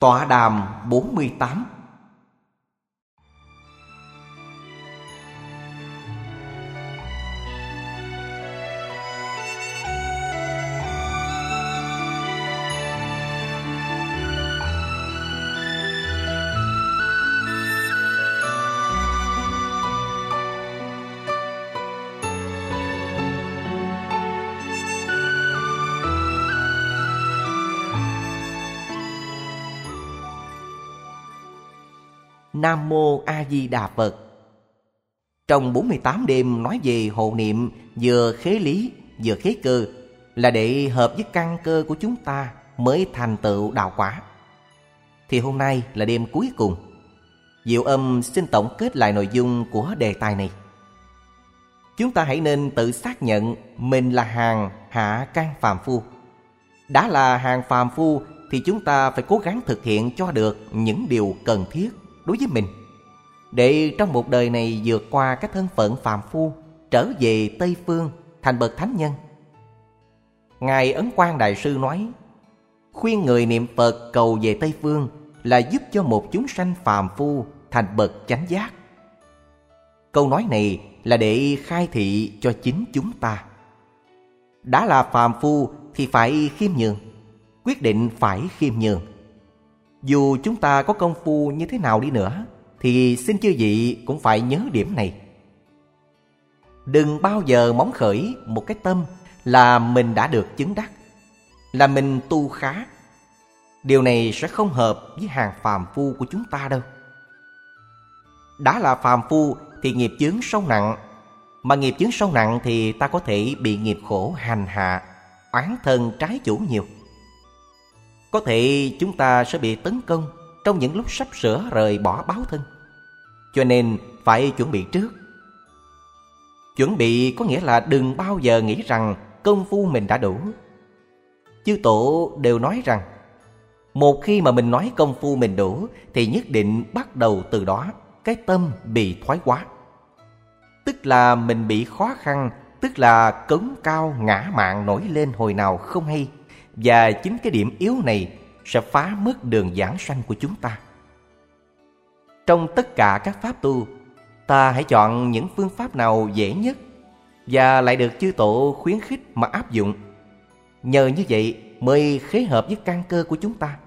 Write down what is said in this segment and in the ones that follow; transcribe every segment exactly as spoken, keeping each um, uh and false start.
Tọa đàm bốn mươi tám. Nam Mô A Di Đà Phật. Trong bốn mươi tám đêm nói về hộ niệm vừa khế lý vừa khế cơ, là để hợp với căn cơ của chúng ta mới thành tựu đạo quả. Thì hôm nay là đêm cuối cùng. Diệu Âm xin tổng kết lại nội dung của đề tài này. Chúng ta hãy nên tự xác nhận mình là hàng hạ căn phàm phu. Đã là hàng phàm phu thì chúng ta phải cố gắng thực hiện cho được những điều cần thiết đối với mình, để trong một đời này vượt qua cái thân phận phàm phu, trở về Tây Phương thành bậc thánh nhân. Ngài Ấn Quang Đại Sư nói, khuyên người niệm Phật cầu về Tây Phương là giúp cho một chúng sanh phàm phu thành bậc chánh giác. Câu nói này là để khai thị cho chính chúng ta. Đã là phàm phu thì phải khiêm nhường, quyết định phải khiêm nhường. Dù chúng ta có công phu như thế nào đi nữa, thì xin chư vị cũng phải nhớ điểm này. Đừng bao giờ móng khởi một cái tâm là mình đã được chứng đắc, là mình tu khá. Điều này sẽ không hợp với hàng phàm phu của chúng ta đâu. Đã là phàm phu thì nghiệp chướng sâu nặng, mà nghiệp chướng sâu nặng thì ta có thể bị nghiệp khổ hành hạ, oán thân trái chủ nhiều. Có thể chúng ta sẽ bị tấn công trong những lúc sắp sửa rời bỏ báo thân. Cho nên phải chuẩn bị trước. Chuẩn bị có nghĩa là đừng bao giờ nghĩ rằng công phu mình đã đủ. Chư Tổ đều nói rằng, một khi mà mình nói công phu mình đủ thì nhất định bắt đầu từ đó cái tâm bị thoái hóa. Tức là mình bị khó khăn, tức là cống cao ngã mạn nổi lên hồi nào không hay. Và chính cái điểm yếu này sẽ phá mất đường giảng sanh của chúng ta. Trong tất cả các pháp tu, ta hãy chọn những phương pháp nào dễ nhất và lại được chư Tổ khuyến khích mà áp dụng. Nhờ như vậy mới khế hợp với căn cơ của chúng ta.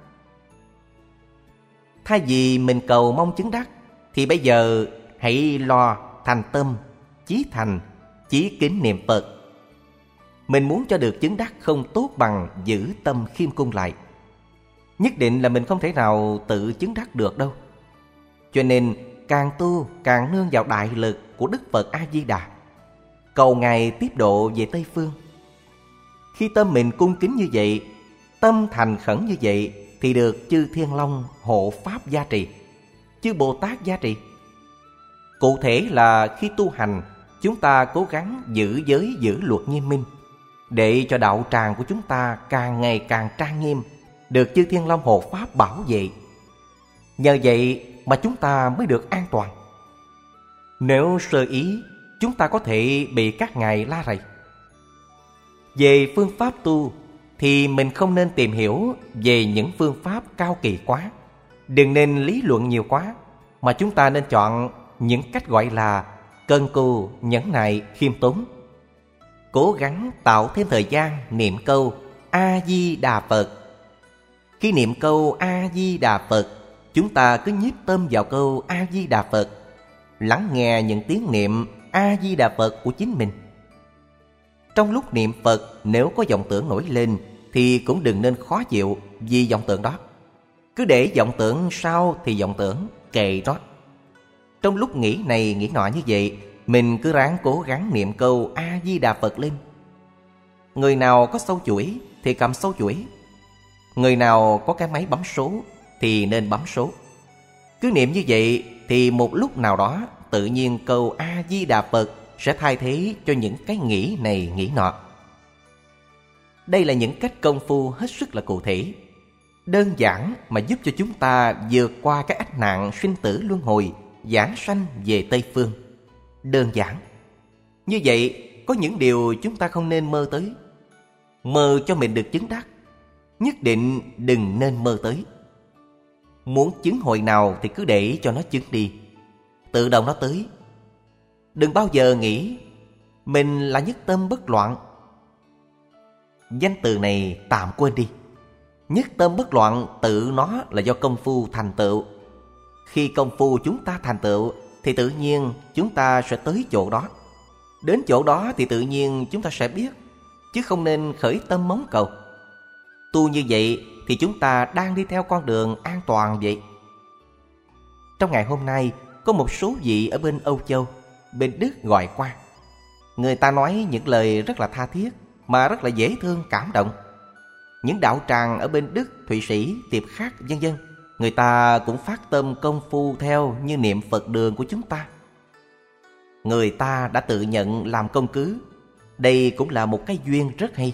Thay vì mình cầu mong chứng đắc, thì bây giờ hãy lo thành tâm, chí thành, chí kính niệm Phật. Mình muốn cho được chứng đắc không tốt bằng giữ tâm khiêm cung lại. Nhất định là mình không thể nào tự chứng đắc được đâu. Cho nên càng tu càng nương vào đại lực của Đức Phật A-di-đà, cầu Ngài tiếp độ về Tây Phương. Khi tâm mình cung kính như vậy, tâm thành khẩn như vậy, thì được chư Thiên Long hộ pháp gia trì, chư Bồ Tát gia trì. Cụ thể là khi tu hành, chúng ta cố gắng giữ giới giữ luật nghiêm minh, để cho đạo tràng của chúng ta càng ngày càng trang nghiêm, được chư Thiên Long hộ pháp bảo vệ. Nhờ vậy mà chúng ta mới được an toàn. Nếu sơ ý, chúng ta có thể bị các ngài la rầy. Về phương pháp tu thì mình không nên tìm hiểu về những phương pháp cao kỳ quá, đừng nên lý luận nhiều quá, mà chúng ta nên chọn những cách gọi là cần cù, nhẫn nại, khiêm tốn. Cố gắng tạo thêm thời gian niệm câu A-di-đà Phật. Khi niệm câu A-di-đà Phật, chúng ta cứ nhiếp tâm vào câu A-di-đà Phật, lắng nghe những tiếng niệm A-di-đà Phật của chính mình. Trong lúc niệm Phật, nếu có vọng tưởng nổi lên thì cũng đừng nên khó chịu vì vọng tưởng đó. Cứ để vọng tưởng sao thì vọng tưởng, kệ đó. Trong lúc nghĩ này nghĩ nọ như vậy, mình cứ ráng cố gắng niệm câu A-di-đà Phật lên. Người nào có sâu chuỗi thì cầm sâu chuỗi. Người nào có cái máy bấm số thì nên bấm số. Cứ niệm như vậy thì một lúc nào đó tự nhiên câu A-di-đà Phật sẽ thay thế cho những cái nghĩ này nghĩ nọ. Đây là những cách công phu hết sức là cụ thể, đơn giản mà giúp cho chúng ta vượt qua cái ách nạn sinh tử luân hồi, giảng sanh về Tây Phương. Đơn giản. Như vậy, có những điều chúng ta không nên mơ tới. Mơ cho mình được chứng đắc, nhất định đừng nên mơ tới. Muốn chứng hồi nào thì cứ để cho nó chứng đi, tự động nó tới. Đừng bao giờ nghĩ mình là nhất tâm bất loạn. Danh từ này tạm quên đi. Nhất tâm bất loạn tự nó là do công phu thành tựu. Khi công phu chúng ta thành tựu thì tự nhiên chúng ta sẽ tới chỗ đó. Đến chỗ đó thì tự nhiên chúng ta sẽ biết, chứ không nên khởi tâm mong cầu. Tu như vậy thì chúng ta đang đi theo con đường an toàn vậy. Trong ngày hôm nay, có một số vị ở bên Âu Châu, bên Đức gọi qua. Người ta nói những lời rất là tha thiết, mà rất là dễ thương, cảm động. Những đạo tràng ở bên Đức, Thụy Sĩ, Tiệp Khắc, vân vân, người ta cũng phát tâm công phu theo như niệm Phật đường của chúng ta. Người ta đã tự nhận làm công cứ. Đây cũng là một cái duyên rất hay.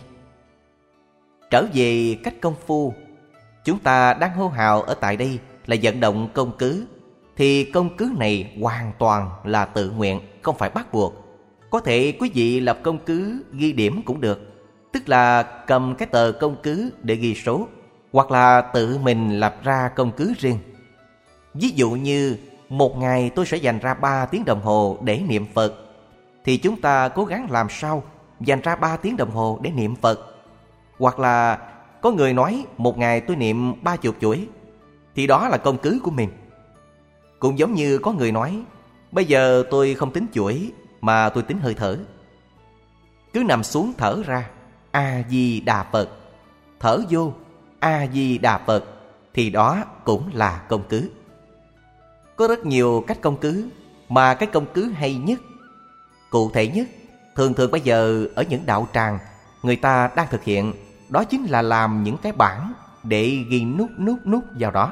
Trở về cách công phu, chúng ta đang hô hào ở tại đây là vận động công cứ, thì công cứ này hoàn toàn là tự nguyện, không phải bắt buộc. Có thể quý vị lập công cứ ghi điểm cũng được, tức là cầm cái tờ công cứ để ghi số, hoặc là tự mình lập ra công cứ riêng. Ví dụ như một ngày tôi sẽ dành ra ba tiếng đồng hồ để niệm Phật, thì chúng ta cố gắng làm sao dành ra ba tiếng đồng hồ để niệm Phật. Hoặc là có người nói một ngày tôi niệm ba chục chuỗi, thì đó là công cứ của mình. Cũng giống như có người nói bây giờ tôi không tính chuỗi mà tôi tính hơi thở. Cứ nằm xuống thở ra A-di-đà Phật, thở vô A-di-đà Phật, thì đó cũng là công cứ. Có rất nhiều cách công cứ, mà cái công cứ hay nhất, cụ thể nhất, thường thường bây giờ ở những đạo tràng người ta đang thực hiện, đó chính là làm những cái bảng để ghi nút nút nút vào đó.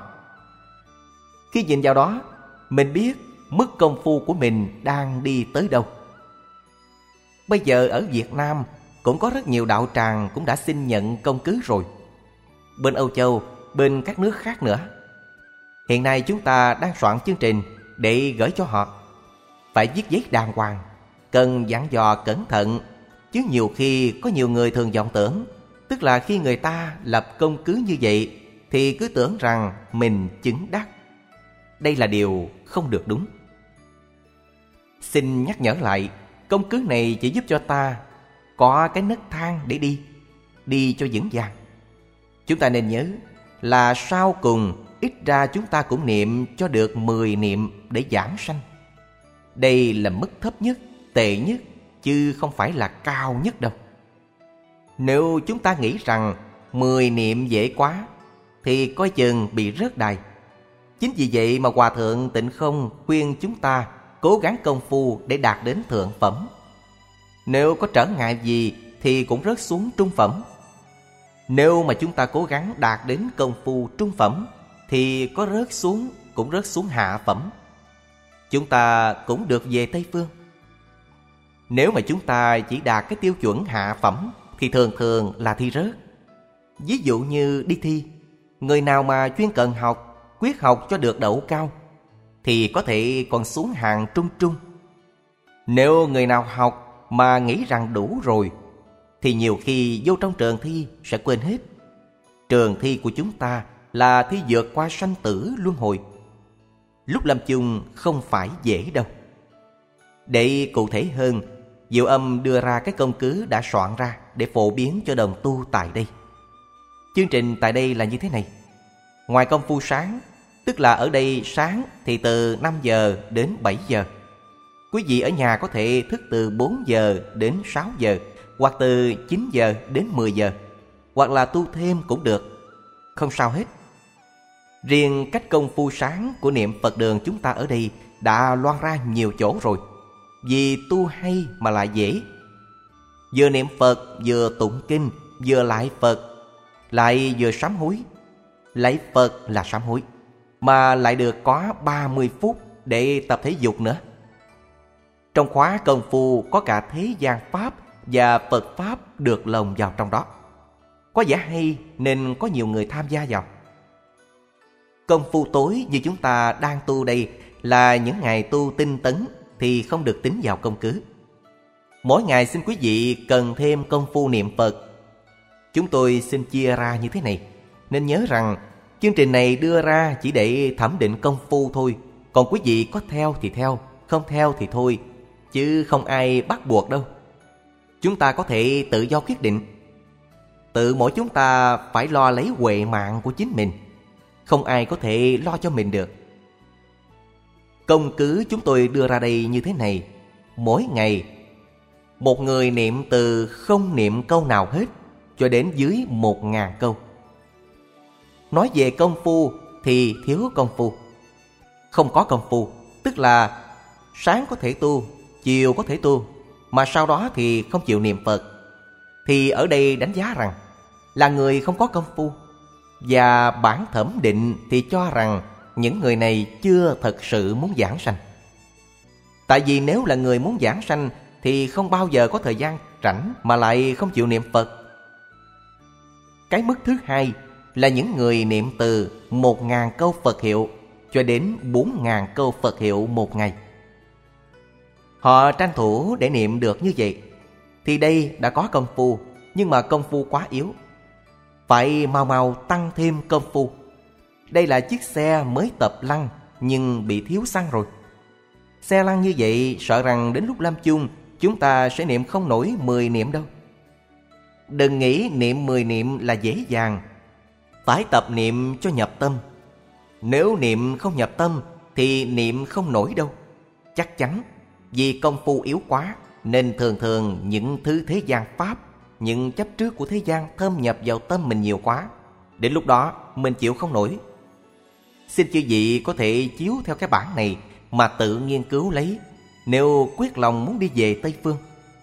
Khi nhìn vào đó, mình biết mức công phu của mình đang đi tới đâu. Bây giờ ở Việt Nam cũng có rất nhiều đạo tràng cũng đã xin nhận công cứ rồi. Bên Âu Châu, bên các nước khác nữa. Hiện nay chúng ta đang soạn chương trình để gửi cho họ. Phải viết giấy đàng hoàng, cần dặn dò cẩn thận, chứ nhiều khi có nhiều người thường vọng tưởng, tức là khi người ta lập công cứ như vậy thì cứ tưởng rằng mình chứng đắc. Đây là điều không được đúng. Xin nhắc nhở lại, công cứ này chỉ giúp cho ta có cái nấc thang để đi, đi cho vững vàng. Chúng ta nên nhớ là sau cùng ít ra chúng ta cũng niệm cho được mười niệm để giảng sanh. Đây là mức thấp nhất, tệ nhất, chứ không phải là cao nhất đâu. Nếu chúng ta nghĩ rằng mười niệm dễ quá thì coi chừng bị rớt đài. Chính vì vậy mà Hòa Thượng Tịnh Không khuyên chúng ta cố gắng công phu để đạt đến thượng phẩm. Nếu có trở ngại gì thì cũng rớt xuống trung phẩm. Nếu mà chúng ta cố gắng đạt đến công phu trung phẩm thì có rớt xuống cũng rớt xuống hạ phẩm. Chúng ta cũng được về Tây Phương. Nếu mà chúng ta chỉ đạt cái tiêu chuẩn hạ phẩm thì thường thường là thi rớt. Ví dụ như đi thi, người nào mà chuyên cần học, quyết học cho được đậu cao thì có thể còn xuống hạng trung trung. Nếu người nào học mà nghĩ rằng đủ rồi thì nhiều khi vô trong trường thi sẽ quên hết. Trường thi của chúng ta là thi vượt qua sanh tử luân hồi. Lúc lâm chung không phải dễ đâu. Để cụ thể hơn, Diệu Âm đưa ra cái công cứ đã soạn ra để phổ biến cho đồng tu tại đây. Chương trình tại đây là như thế này. Ngoài công phu sáng, tức là ở đây sáng thì từ năm giờ đến bảy giờ. Quý vị ở nhà có thể thức từ bốn giờ đến sáu giờ, hoặc từ chín giờ đến mười giờ, hoặc là tu thêm cũng được, không sao hết. Riêng cách công phu sáng của niệm Phật đường chúng ta ở đây đã loan ra nhiều chỗ rồi. Vì tu hay mà lại dễ. Vừa niệm Phật, vừa tụng kinh, vừa lại Phật, lại vừa sám hối. Lại Phật là sám hối, mà lại được có ba mươi phút để tập thể dục nữa. Trong khóa công phu có cả thế gian Pháp và Phật Pháp được lồng vào trong đó. Có vẻ hay nên có nhiều người tham gia vào. Công phu tối như chúng ta đang tu đây là những ngày tu tinh tấn thì không được tính vào công cứ. Mỗi ngày xin quý vị cần thêm công phu niệm Phật. Chúng tôi xin chia ra như thế này, nên nhớ rằng Chương trình này đưa ra chỉ để thẩm định công phu thôi. Còn quý vị có theo thì theo, không theo thì thôi, chứ không ai bắt buộc đâu. Chúng ta có thể tự do quyết định. Tự mỗi chúng ta phải lo lấy huệ mạng của chính mình. Không ai có thể lo cho mình được. Công cứ chúng tôi đưa ra đây như thế này. Mỗi ngày, một người niệm từ không niệm câu nào hết cho đến dưới một ngàn câu. Nói về công phu thì thiếu công phu. Không có công phu, tức là sáng có thể tu, chiều có thể tu, mà sau đó thì không chịu niệm Phật, thì ở đây đánh giá rằng là người không có công phu. Và bản thẩm định thì cho rằng những người này chưa thật sự muốn giảng sanh. Tại vì nếu là người muốn giảng sanh thì không bao giờ có thời gian rảnh mà lại không chịu niệm Phật. Cái mức thứ hai là những người niệm từ một ngàn câu Phật hiệu cho đến bốn ngàn câu Phật hiệu một ngày. Họ tranh thủ để niệm được như vậy thì đây đã có công phu, nhưng mà công phu quá yếu. Phải mau mau tăng thêm công phu. Đây là chiếc xe mới tập lăn nhưng bị thiếu xăng rồi. Xe lăn như vậy sợ rằng đến lúc lâm chung chúng ta sẽ niệm không nổi mười niệm đâu. Đừng nghĩ niệm mười niệm là dễ dàng. Phải tập niệm cho nhập tâm. Nếu niệm không nhập tâm thì niệm không nổi đâu. Chắc chắn. Vì công phu yếu quá nên thường thường những thứ thế gian pháp, những chấp trước của thế gian thâm nhập vào tâm mình nhiều quá. Đến lúc đó mình chịu không nổi. Xin chư vị có thể chiếu theo cái bản này mà tự nghiên cứu lấy, nếu quyết lòng muốn đi về Tây Phương.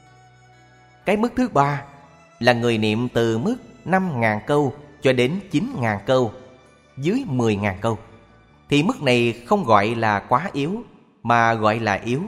Cái mức thứ ba là người niệm từ mức năm ngàn câu cho đến chín ngàn câu, dưới mười ngàn câu. Thì mức này không gọi là quá yếu, mà gọi là yếu.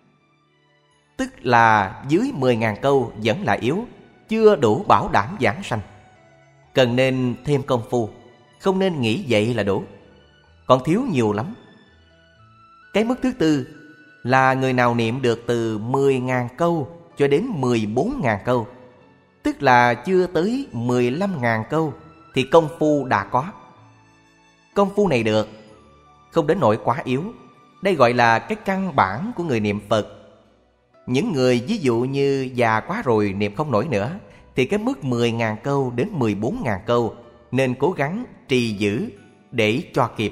Tức là dưới mười ngàn câu vẫn là yếu, chưa đủ bảo đảm giảng sanh. Cần nên thêm công phu, không nên nghĩ vậy là đủ. Còn thiếu nhiều lắm. Cái mức thứ tư là người nào niệm được từ mười ngàn câu cho đến mười bốn ngàn câu, tức là chưa tới mười lăm ngàn câu, thì công phu đã có. Công phu này được, không đến nỗi quá yếu. Đây gọi là cái căn bản của người niệm Phật. Những người ví dụ như già quá rồi niệm không nổi nữa, thì cái mức mười ngàn câu đến mười bốn ngàn câu nên cố gắng trì giữ để cho kịp.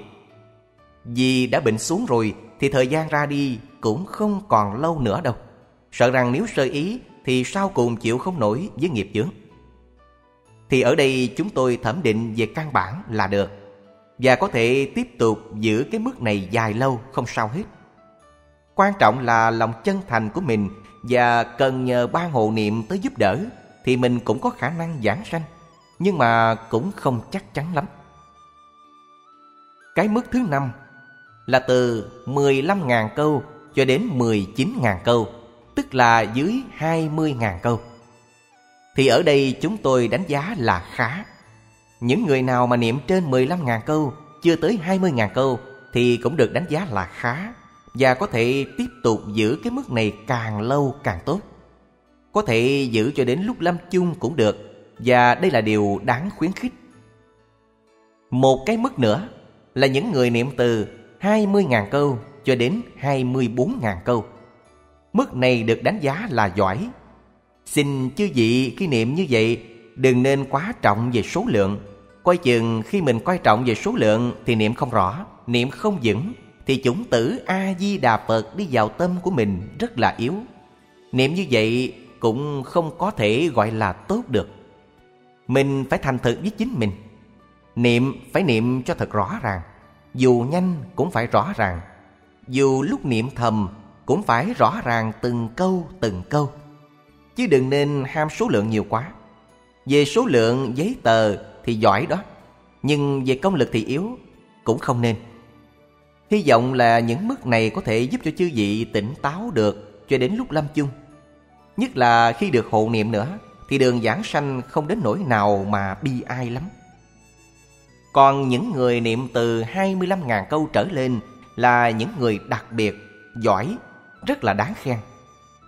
Vì đã bệnh xuống rồi thì thời gian ra đi cũng không còn lâu nữa đâu. Sợ rằng nếu sơ ý thì sau cùng chịu không nổi với nghiệp chướng. Thì ở đây chúng tôi thẩm định về căn bản là được, và có thể tiếp tục giữ cái mức này dài lâu không sao hết. Quan trọng là lòng chân thành của mình, và cần nhờ ban hộ niệm tới giúp đỡ thì mình cũng có khả năng giảng sanh, nhưng mà cũng không chắc chắn lắm. Cái mức thứ năm là từ mười lăm ngàn câu cho đến mười chín ngàn câu, tức là dưới hai mươi ngàn câu. Thì ở đây chúng tôi đánh giá là khá. Những người nào mà niệm trên mười lăm ngàn câu, chưa tới hai mươi ngàn câu thì cũng được đánh giá là khá, và có thể tiếp tục giữ cái mức này càng lâu càng tốt. Có thể giữ cho đến lúc lâm chung cũng được, và đây là điều đáng khuyến khích. Một cái mức nữa là những người niệm từ hai mươi ngàn câu cho đến hai mươi bốn ngàn câu. Mức này được đánh giá là giỏi. Xin chư vị khi niệm như vậy đừng nên quá trọng về số lượng. Coi chừng khi mình coi trọng về số lượng thì niệm không rõ, niệm không vững, thì chủng tử A-di-đà Phật đi vào tâm của mình rất là yếu. Niệm như vậy cũng không có thể gọi là tốt được. Mình phải thành thực với chính mình. Niệm phải niệm cho thật rõ ràng. Dù nhanh cũng phải rõ ràng. Dù lúc niệm thầm cũng phải rõ ràng từng câu từng câu. Chứ đừng nên ham số lượng nhiều quá. Về số lượng giấy tờ thì giỏi đó, nhưng về công lực thì yếu, cũng không nên. Hy vọng là những mức này có thể giúp cho chư vị tỉnh táo được cho đến lúc lâm chung. Nhất là khi được hộ niệm nữa thì đường giảng sanh không đến nỗi nào mà bi ai lắm. Còn những người niệm từ hai mươi lăm ngàn câu trở lên là những người đặc biệt, giỏi, rất là đáng khen.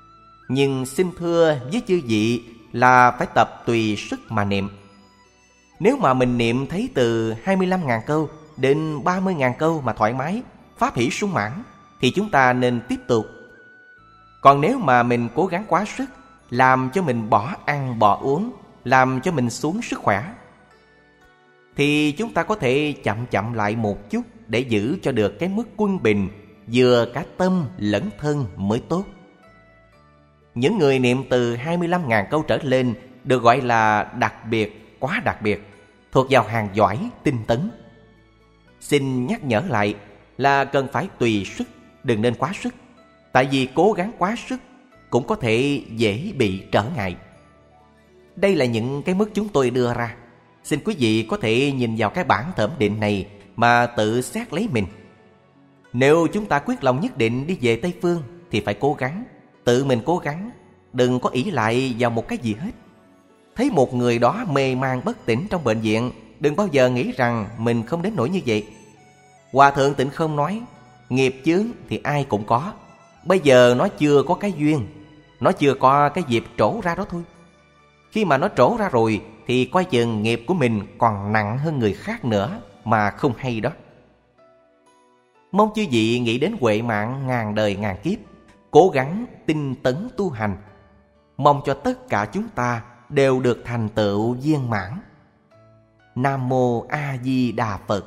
Nhưng xin thưa với chư vị là phải tập tùy sức mà niệm. Nếu mà mình niệm thấy từ hai mươi lăm nghìn câu đến ba mươi nghìn câu mà thoải mái, pháp hỷ sung mãn, thì chúng ta nên tiếp tục. Còn nếu mà mình cố gắng quá sức, làm cho mình bỏ ăn bỏ uống, làm cho mình xuống sức khỏe, thì chúng ta có thể chậm chậm lại một chút để giữ cho được cái mức quân bình, vừa cả tâm lẫn thân mới tốt. Những người niệm từ hai mươi lăm nghìn câu trở lên được gọi là đặc biệt, quá đặc biệt, thuộc vào hàng giỏi, tinh tấn. Xin nhắc nhở lại là cần phải tùy sức, đừng nên quá sức. Tại vì cố gắng quá sức cũng có thể dễ bị trở ngại. Đây là những cái mức chúng tôi đưa ra. Xin quý vị có thể nhìn vào cái bản thẩm định này mà tự xét lấy mình. Nếu chúng ta quyết lòng nhất định đi về Tây Phương thì phải cố gắng, tự mình cố gắng, đừng có ỷ lại vào một cái gì hết. Thấy một người đó mê man bất tỉnh trong bệnh viện, đừng bao giờ nghĩ rằng mình không đến nỗi như vậy. Hòa thượng Tịnh Không nói, nghiệp chướng thì ai cũng có. Bây giờ nó chưa có cái duyên, nó chưa có cái dịp trổ ra đó thôi. Khi mà nó trổ ra rồi thì coi chừng nghiệp của mình còn nặng hơn người khác nữa mà không hay đó. Mong chư vị nghĩ đến huệ mạng ngàn đời ngàn kiếp, cố gắng tinh tấn tu hành. Mong cho tất cả chúng ta đều được thành tựu viên mãn. Nam Mô A Di Đà Phật.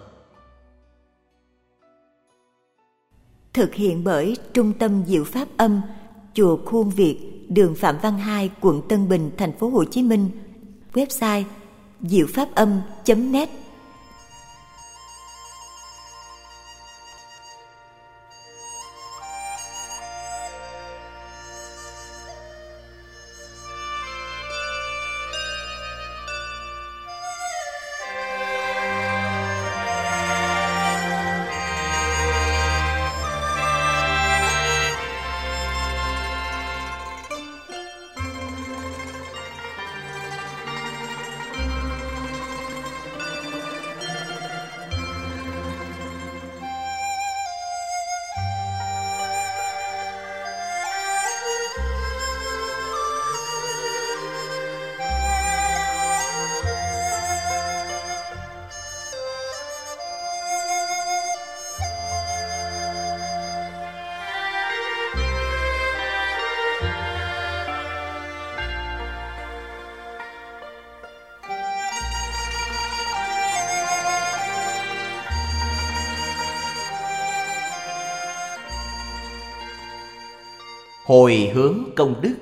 Thực hiện bởi Trung tâm Diệu Pháp Âm, Chùa Khuôn Việt, đường Phạm Văn Hai, quận Tân Bình, thành phố Hồ Chí Minh. Website diệu pháp âm chấm net. Hồi hướng công đức.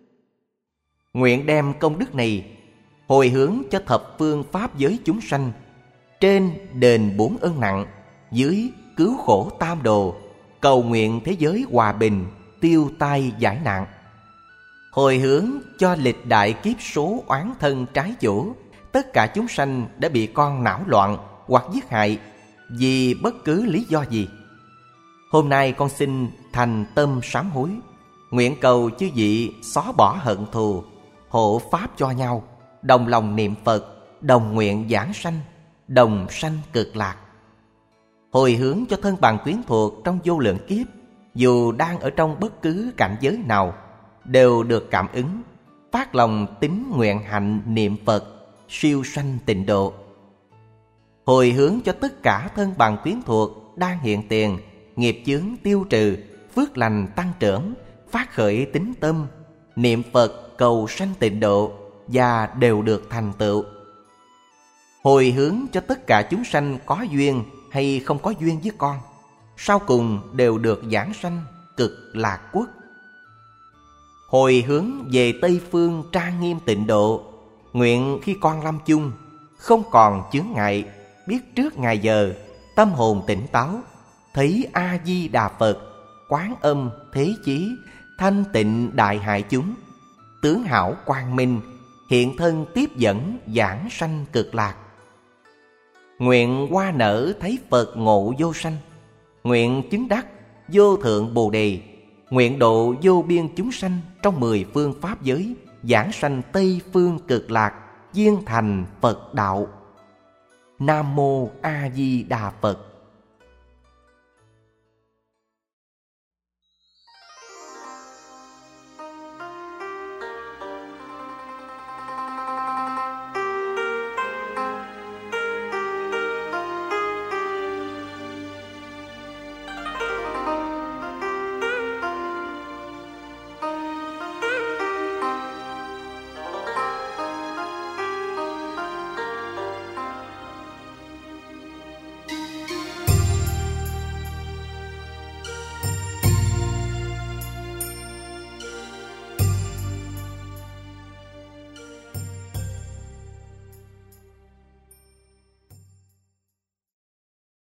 Nguyện đem công đức này hồi hướng cho thập phương pháp giới chúng sanh, trên đền bốn ân nặng, dưới cứu khổ tam đồ, cầu nguyện thế giới hòa bình, tiêu tai giải nạn. Hồi hướng cho lịch đại kiếp số oán thân trái chủ, tất cả chúng sanh đã bị con não loạn hoặc giết hại vì bất cứ lý do gì. Hôm nay con xin thành tâm sám hối, nguyện cầu chư vị xóa bỏ hận thù, hộ pháp cho nhau, đồng lòng niệm Phật, đồng nguyện giảng sanh, đồng sanh cực lạc. Hồi hướng cho thân bằng quyến thuộc trong vô lượng kiếp, dù đang ở trong bất cứ cảnh giới nào, đều được cảm ứng, phát lòng tín nguyện hạnh niệm Phật, siêu sanh tịnh độ. Hồi hướng cho tất cả thân bằng quyến thuộc đang hiện tiền, nghiệp chướng tiêu trừ, phước lành tăng trưởng, phát khởi tín tâm, niệm Phật cầu sanh tịnh độ và đều được thành tựu. Hồi hướng cho tất cả chúng sanh có duyên hay không có duyên với con, sau cùng đều được giảng sanh cực lạc quốc. Hồi hướng về Tây Phương trang nghiêm tịnh độ, nguyện khi con lâm chung không còn chướng ngại, biết trước ngày giờ, tâm hồn tỉnh táo, thấy A Di Đà Phật, Quán Âm Thế Chí, thanh tịnh đại hại chúng, tướng hảo quang minh, hiện thân tiếp dẫn giảng sanh cực lạc. Nguyện hoa nở thấy Phật ngộ vô sanh, nguyện chứng đắc vô thượng Bồ Đề, nguyện độ vô biên chúng sanh trong mười phương pháp giới, giảng sanh Tây Phương cực lạc, viên thành Phật đạo. Nam Mô A Di Đà Phật.